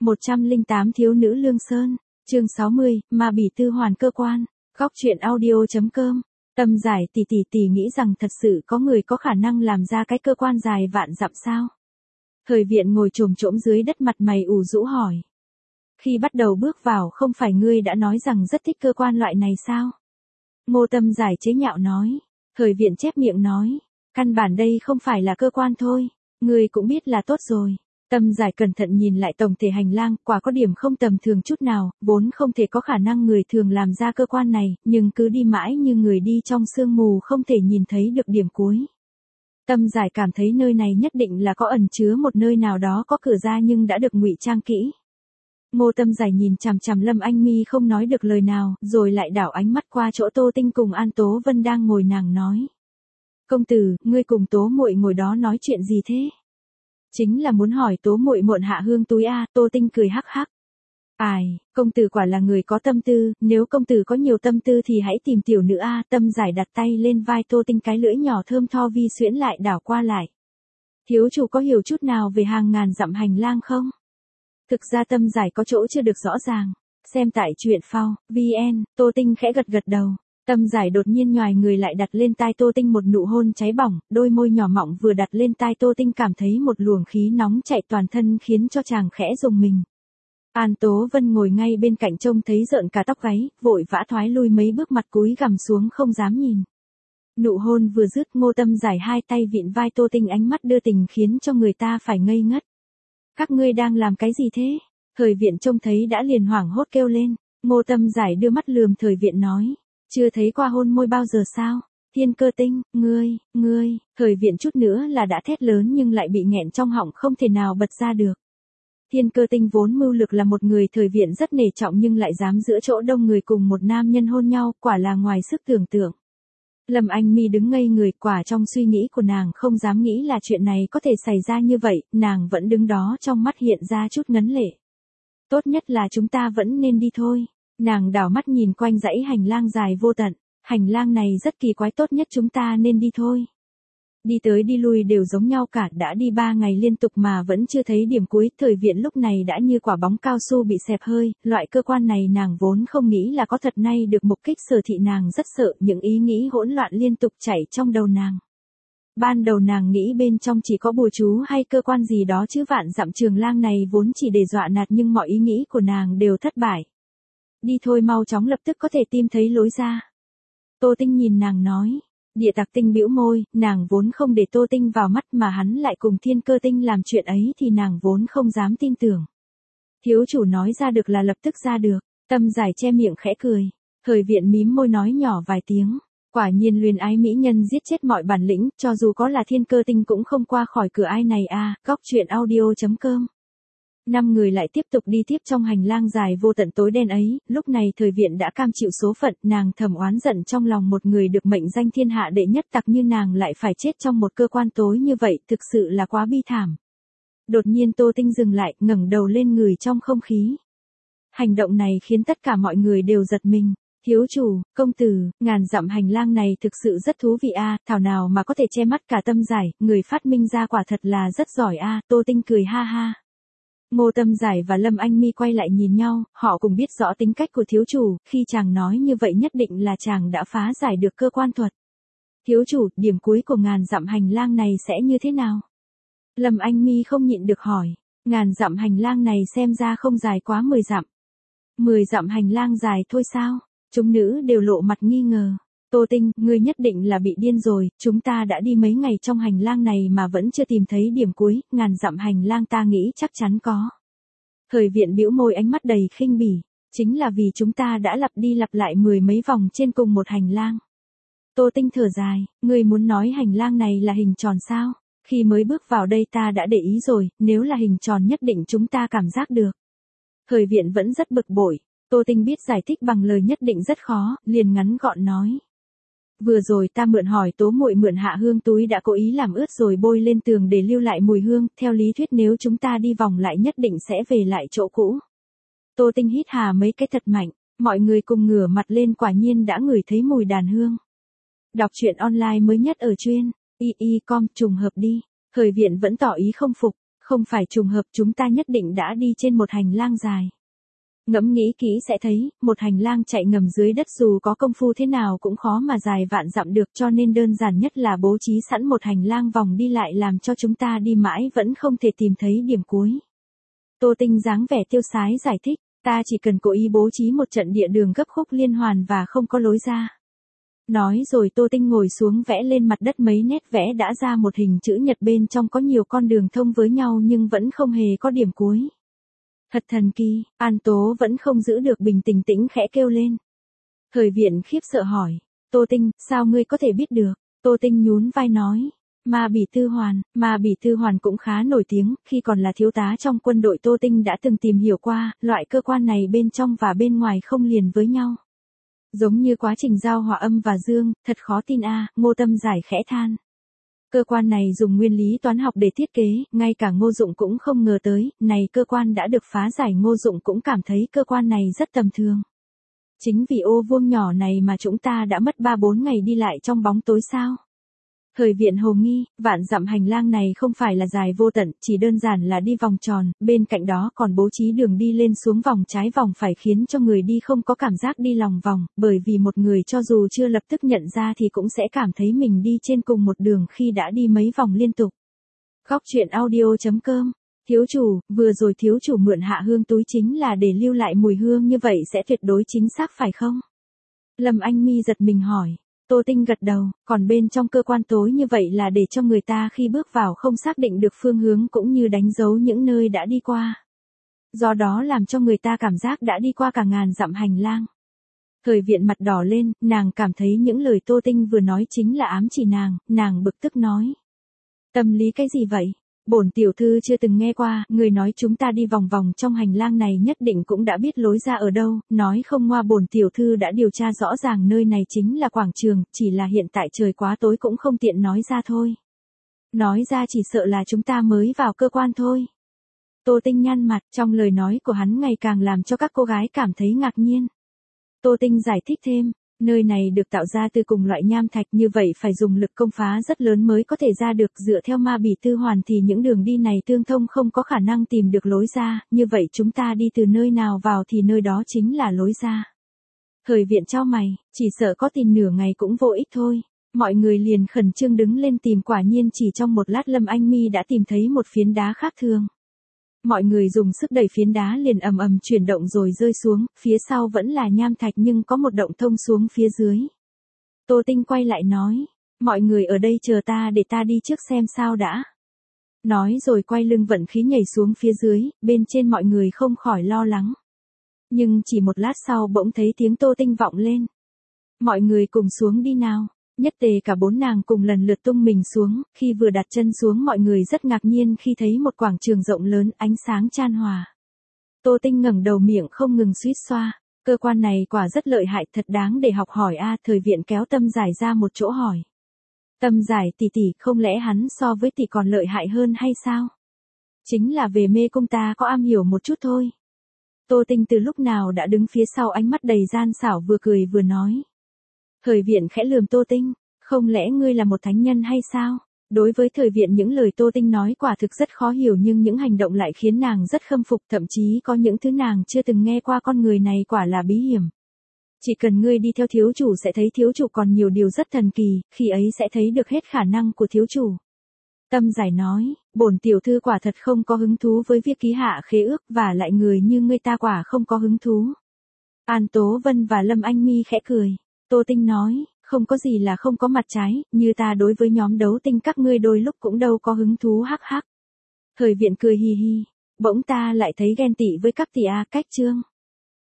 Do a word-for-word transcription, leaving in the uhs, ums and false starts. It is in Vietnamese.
một trăm lẻ tám Thiếu nữ Lương Sơn, chương sáu mươi, Ma Bỉ Tư Hoàn Cơ Quan, góc truyện audio.com. Tâm Giải tỷ tỷ tỷ nghĩ rằng thật sự có người có khả năng làm ra cái cơ quan dài vạn dặm sao? Thời Viện ngồi chồm chỗm dưới đất mặt mày ủ rũ hỏi. Khi bắt đầu bước vào không phải ngươi đã nói rằng rất thích cơ quan loại này sao? Ngô Tâm Giải chế nhạo nói. Thời Viện chép miệng nói. Căn bản đây không phải là cơ quan thôi, ngươi cũng biết là tốt rồi. Tâm Giải cẩn thận nhìn lại tổng thể hành lang, quả có điểm không tầm thường chút nào, vốn không thể có khả năng người thường làm ra cơ quan này, nhưng cứ đi mãi như người đi trong sương mù không thể nhìn thấy được điểm cuối. Tâm Giải cảm thấy nơi này nhất định là có ẩn chứa một nơi nào đó có cửa ra nhưng đã được ngụy trang kỹ. Ngô Tâm Giải nhìn chằm chằm Lâm Anh Mi không nói được lời nào, rồi lại đảo ánh mắt qua chỗ Tô Tinh cùng An Tố Vân đang ngồi, nàng nói. Công tử, ngươi cùng Tố muội ngồi đó nói chuyện gì thế? Chính là muốn hỏi Tố muội muộn hạ hương túi a. Tô Tinh cười hắc hắc. Ai, công tử quả là người có tâm tư, nếu công tử có nhiều tâm tư thì hãy tìm tiểu nữ a. Tâm Giải đặt tay lên vai Tô Tinh, cái lưỡi nhỏ thơm tho vi xuyễn lại đảo qua lại. Thiếu chủ có hiểu chút nào về hàng ngàn dặm hành lang không? Thực ra Tâm Giải có chỗ chưa được rõ ràng. Xem tại truyện phao vn. Tô Tinh khẽ gật gật đầu. Tâm Giải đột nhiên nhoài người lại đặt lên tai Tô Tinh một nụ hôn cháy bỏng, đôi môi nhỏ mọng vừa đặt lên tai Tô Tinh cảm thấy một luồng khí nóng chạy toàn thân khiến cho chàng khẽ rùng mình. An Tố Vân ngồi ngay bên cạnh trông thấy rợn cả tóc gáy, vội vã thoái lui mấy bước, mặt cúi gằm xuống không dám nhìn. Nụ hôn vừa dứt, Ngô Tâm Giải hai tay vịn vai Tô Tinh, ánh mắt đưa tình khiến cho người ta phải ngây ngất. Các ngươi đang làm cái gì thế? Thời Viện trông thấy đã liền hoảng hốt kêu lên. Ngô Tâm Giải đưa mắt lườm Thời Viện nói. Chưa thấy qua hôn môi bao giờ sao? Thiên Cơ Tinh, ngươi, ngươi, Thời Viện chút nữa là đã thét lớn nhưng lại bị nghẹn trong họng không thể nào bật ra được. Thiên Cơ Tinh vốn mưu lược là một người Thời Viện rất nể trọng nhưng lại dám giữa chỗ đông người cùng một nam nhân hôn nhau, quả là ngoài sức tưởng tượng. Lâm Anh Mi đứng ngây người, quả trong suy nghĩ của nàng không dám nghĩ là chuyện này có thể xảy ra như vậy, nàng vẫn đứng đó trong mắt hiện ra chút ngấn lệ. Tốt nhất là chúng ta vẫn nên đi thôi. Nàng đảo mắt nhìn quanh dãy hành lang dài vô tận, hành lang này rất kỳ quái, tốt nhất chúng ta nên đi thôi. Đi tới đi lui đều giống nhau cả, đã đi ba ngày liên tục mà vẫn chưa thấy điểm cuối. Thời Viện lúc này đã như quả bóng cao su bị xẹp hơi, loại cơ quan này nàng vốn không nghĩ là có thật, nay được mục kích sở thị nàng rất sợ, những ý nghĩ hỗn loạn liên tục chảy trong đầu nàng. Ban đầu nàng nghĩ bên trong chỉ có bùa chú hay cơ quan gì đó chứ vạn dặm trường lang này vốn chỉ để dọa nạt, nhưng mọi ý nghĩ của nàng đều thất bại. Đi thôi, mau chóng, lập tức có thể tìm thấy lối ra. Tô Tinh nhìn nàng nói. Địa Tặc Tinh bĩu môi, nàng vốn không để Tô Tinh vào mắt mà hắn lại cùng Thiên Cơ Tinh làm chuyện ấy thì nàng vốn không dám tin tưởng. Thiếu chủ nói ra được là lập tức ra được. Tâm Giải che miệng khẽ cười. Thời Viện mím môi nói nhỏ vài tiếng. Quả nhiên luyến ái mỹ nhân giết chết mọi bản lĩnh, cho dù có là Thiên Cơ Tinh cũng không qua khỏi cửa ai này a. Góc truyện audio.com. Năm người lại tiếp tục đi tiếp trong hành lang dài vô tận tối đen ấy, lúc này Thời Viện đã cam chịu số phận, nàng thầm oán giận trong lòng, một người được mệnh danh thiên hạ đệ nhất tặc như nàng lại phải chết trong một cơ quan tối như vậy, thực sự là quá bi thảm. Đột nhiên Tô Tinh dừng lại, ngẩng đầu lên ngửi trong không khí. Hành động này khiến tất cả mọi người đều giật mình. Thiếu chủ, công tử, ngàn dặm hành lang này thực sự rất thú vị a, thảo nào mà có thể che mắt cả Tâm Giải, người phát minh ra quả thật là rất giỏi a. Tô Tinh cười ha ha. Ngô Tâm Giải và Lâm Anh Mi quay lại nhìn nhau, họ cùng biết rõ tính cách của thiếu chủ, khi chàng nói như vậy nhất định là chàng đã phá giải được cơ quan thuật. Thiếu chủ, điểm cuối của ngàn dặm hành lang này sẽ như thế nào? Lâm Anh Mi không nhịn được hỏi. Ngàn dặm hành lang này xem ra không dài quá mười dặm. mười dặm hành lang dài thôi sao? Chúng nữ đều lộ mặt nghi ngờ. Tô Tinh, ngươi nhất định là bị điên rồi, chúng ta đã đi mấy ngày trong hành lang này mà vẫn chưa tìm thấy điểm cuối, ngàn dặm hành lang ta nghĩ chắc chắn có. Thời Viện bĩu môi, ánh mắt đầy khinh bỉ, chính là vì chúng ta đã lặp đi lặp lại mười mấy vòng trên cùng một hành lang. Tô Tinh thở dài, ngươi muốn nói hành lang này là hình tròn sao? Khi mới bước vào đây ta đã để ý rồi, nếu là hình tròn nhất định chúng ta cảm giác được. Thời Viện vẫn rất bực bội, Tô Tinh biết giải thích bằng lời nhất định rất khó, liền ngắn gọn nói. Vừa rồi ta mượn hỏi Tố muội mượn hạ hương túi đã cố ý làm ướt rồi bôi lên tường để lưu lại mùi hương, theo lý thuyết nếu chúng ta đi vòng lại nhất định sẽ về lại chỗ cũ. Tô Tinh hít hà mấy cái thật mạnh, mọi người cùng ngửa mặt lên, quả nhiên đã ngửi thấy mùi đàn hương. Đọc truyện online mới nhất ở truyện i i chấm com, trùng hợp đi. Thời Viện vẫn tỏ ý không phục, Không phải trùng hợp, chúng ta nhất định đã đi trên một hành lang dài. Ngẫm nghĩ kỹ sẽ thấy, một hành lang chạy ngầm dưới đất dù có công phu thế nào cũng khó mà dài vạn dặm được, cho nên đơn giản nhất là bố trí sẵn một hành lang vòng đi lại làm cho chúng ta đi mãi vẫn không thể tìm thấy điểm cuối. Tô Tinh dáng vẻ tiêu sái giải thích, ta chỉ cần cố ý bố trí một trận địa đường gấp khúc liên hoàn và không có lối ra. Nói rồi Tô Tinh ngồi xuống vẽ lên mặt đất mấy nét, vẽ đã ra một hình chữ nhật bên trong có nhiều con đường thông với nhau nhưng vẫn không hề có điểm cuối. Thật thần kỳ, An Tố vẫn không giữ được bình tĩnh tĩnh khẽ kêu lên. Thời Viện khiếp sợ hỏi, Tô Tinh, sao ngươi có thể biết được? Tô Tinh nhún vai nói, Ma Bỉ Tư Hoàn, Ma Bỉ Tư Hoàn cũng khá nổi tiếng, khi còn là thiếu tá trong quân đội Tô Tinh đã từng tìm hiểu qua, loại cơ quan này bên trong và bên ngoài không liền với nhau. Giống như quá trình giao hòa âm và dương, thật khó tin a, à, Ngô Tâm Giải khẽ than. Cơ quan này dùng nguyên lý toán học để thiết kế, ngay cả Ngô Dụng cũng không ngờ tới, này cơ quan đã được phá giải, Ngô Dụng cũng cảm thấy cơ quan này rất tầm thường. Chính vì ô vuông nhỏ này mà chúng ta đã mất ba bốn ngày đi lại trong bóng tối sao? Thời Viện hồ nghi, vạn dặm hành lang này không phải là dài vô tận, chỉ đơn giản là đi vòng tròn, bên cạnh đó còn bố trí đường đi lên xuống vòng trái vòng phải khiến cho người đi không có cảm giác đi lòng vòng, bởi vì một người cho dù chưa lập tức nhận ra thì cũng sẽ cảm thấy mình đi trên cùng một đường khi đã đi mấy vòng liên tục. Góc truyện audio chấm com. Thiếu chủ, vừa rồi thiếu chủ mượn Hạ Hương túi chính là để lưu lại mùi hương như vậy sẽ tuyệt đối chính xác phải không? Lâm Anh Mi giật mình hỏi. Tô Tinh gật đầu, còn bên trong cơ quan tối như vậy là để cho người ta khi bước vào không xác định được phương hướng cũng như đánh dấu những nơi đã đi qua. Do đó làm cho người ta cảm giác đã đi qua cả ngàn dặm hành lang. Thời Viện mặt đỏ lên, nàng cảm thấy những lời Tô Tinh vừa nói chính là ám chỉ nàng, nàng bực tức nói. Tâm lý cái gì vậy? Bổn tiểu thư chưa từng nghe qua, người nói chúng ta đi vòng vòng trong hành lang này nhất định cũng đã biết lối ra ở đâu, nói không ngoa bổn tiểu thư đã điều tra rõ ràng nơi này chính là quảng trường, chỉ là hiện tại trời quá tối cũng không tiện nói ra thôi. Nói ra chỉ sợ là chúng ta mới vào cơ quan thôi. Tô Tinh nhăn mặt, trong lời nói của hắn ngày càng làm cho các cô gái cảm thấy ngạc nhiên. Tô Tinh giải thích thêm. Nơi này được tạo ra từ cùng loại nham thạch, như vậy phải dùng lực công phá rất lớn mới có thể ra được, dựa theo Ma Bỉ Tư Hoàn thì những đường đi này tương thông không có khả năng tìm được lối ra, như vậy chúng ta đi từ nơi nào vào thì nơi đó chính là lối ra. Thời Viện chau mày, chỉ sợ có tìm nửa ngày cũng vô ích thôi. Mọi người liền khẩn trương đứng lên tìm, quả nhiên chỉ trong một lát Lâm Anh Mi đã tìm thấy một phiến đá khác thường. Mọi người dùng sức đẩy phiến đá liền ầm ầm chuyển động rồi rơi xuống, phía sau vẫn là nham thạch nhưng có một động thông xuống phía dưới. Tô Tinh quay lại nói, mọi người ở đây chờ ta để ta đi trước xem sao đã. Nói rồi quay lưng vận khí nhảy xuống phía dưới, bên trên mọi người không khỏi lo lắng. Nhưng chỉ một lát sau bỗng thấy tiếng Tô Tinh vọng lên. Mọi người cùng xuống đi nào. Nhất tề cả bốn nàng cùng lần lượt tung mình xuống, khi vừa đặt chân xuống mọi người rất ngạc nhiên khi thấy một quảng trường rộng lớn, ánh sáng chan hòa. Tô Tinh ngẩng đầu miệng không ngừng suýt xoa, cơ quan này quả rất lợi hại, thật đáng để học hỏi a. Thời Viện kéo Tâm Giải ra một chỗ hỏi. Tâm Giải tỷ tỷ, không lẽ hắn so với tỷ còn lợi hại hơn hay sao? Chính là về mê cung ta có am hiểu một chút thôi. Tô Tinh từ lúc nào đã đứng phía sau, ánh mắt đầy gian xảo, vừa cười vừa nói. Thời Viện khẽ lườm Tô Tinh, không lẽ ngươi là một thánh nhân hay sao? Đối với Thời Viện những lời Tô Tinh nói quả thực rất khó hiểu, nhưng những hành động lại khiến nàng rất khâm phục, thậm chí có những thứ nàng chưa từng nghe qua. Con người này quả là bí hiểm. Chỉ cần ngươi đi theo thiếu chủ sẽ thấy thiếu chủ còn nhiều điều rất thần kỳ, khi ấy sẽ thấy được hết khả năng của thiếu chủ. Tâm Giải nói, bổn tiểu thư quả thật không có hứng thú với việc ký hạ khế ước, và lại người như ngươi ta quả không có hứng thú. An Tố Vân và Lâm Anh Mi khẽ cười. Tô Tinh nói, không có gì là không có mặt trái, như ta đối với nhóm đấu tinh các ngươi đôi lúc cũng đâu có hứng thú hắc hắc. Thời Viện cười hì hì, bỗng ta lại thấy ghen tị với các tỷ a. Cách chương.